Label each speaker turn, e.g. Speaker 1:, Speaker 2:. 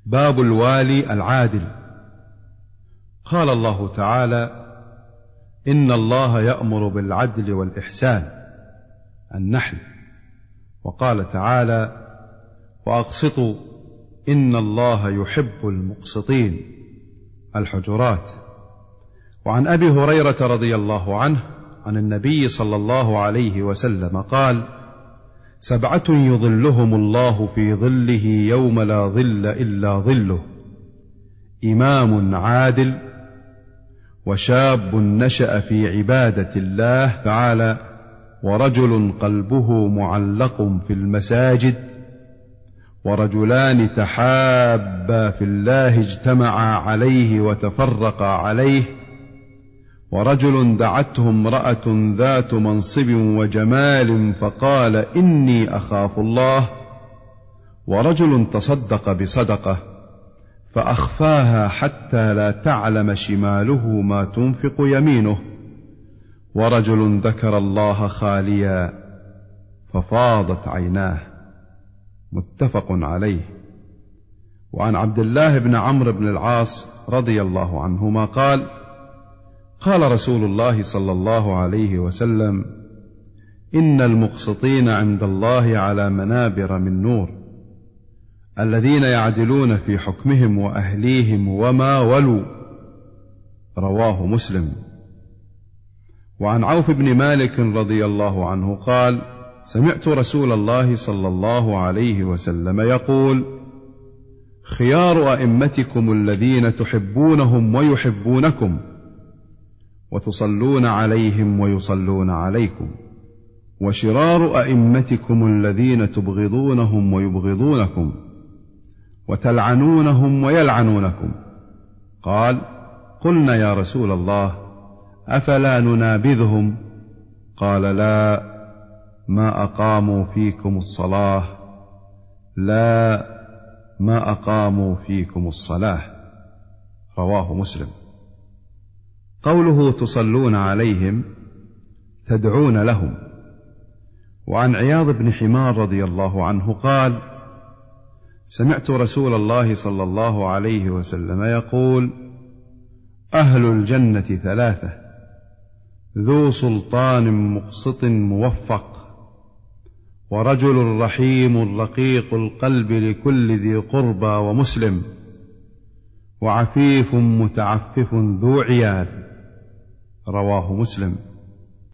Speaker 1: باب الوالي العادل. قال الله تعالى: إن الله يأمر بالعدل والإحسان، النحل. وقال تعالى: وأقسطوا إن الله يحب المقسطين، الحجرات. وعن أبي هريرة رضي الله عنه عن النبي صلى الله عليه وسلم قال: 7 يظلهم الله في ظله يوم لا ظل إلا ظله: إمام عادل، وشاب نشأ في عبادة الله تعالى، ورجل قلبه معلق في المساجد، ورجلان تحابا في الله اجتمعا عليه وتفرقا عليه، ورجل دعته امرأة ذات منصب وجمال فقال: إني أخاف الله، ورجل تصدق بصدقة فأخفاها حتى لا تعلم شماله ما تنفق يمينه، ورجل ذكر الله خاليا ففاضت عيناه، متفق عليه. وعن عبد الله بن عمرو بن العاص رضي الله عنهما قال: قال رسول الله صلى الله عليه وسلم: إن المقسطين عند الله على منابر من نور، الذين يعدلون في حكمهم وأهليهم وما ولوا، رواه مسلم. وعن عوف بن مالك رضي الله عنه قال: سمعت رسول الله صلى الله عليه وسلم يقول: خيار أئمتكم الذين تحبونهم ويحبونكم، وتصلون عليهم ويصلون عليكم، وشرار أئمتكم الذين تبغضونهم ويبغضونكم، وتلعنونهم ويلعنونكم. قال: قلنا يا رسول الله أفلا ننابذهم؟ قال: لا، ما أقاموا فيكم الصلاة، لا، ما أقاموا فيكم الصلاة، رواه مسلم. قوله تصلون عليهم تدعون لهم. وعن عياض بن حمار رضي الله عنه قال: سمعت رسول الله صلى الله عليه وسلم يقول: أهل الجنة 3: ذو سلطان مقسط موفق، ورجل رحيم رقيق القلب لكل ذي قربى ومسلم، وعفيف متعفف ذو عيال، رواه مسلم.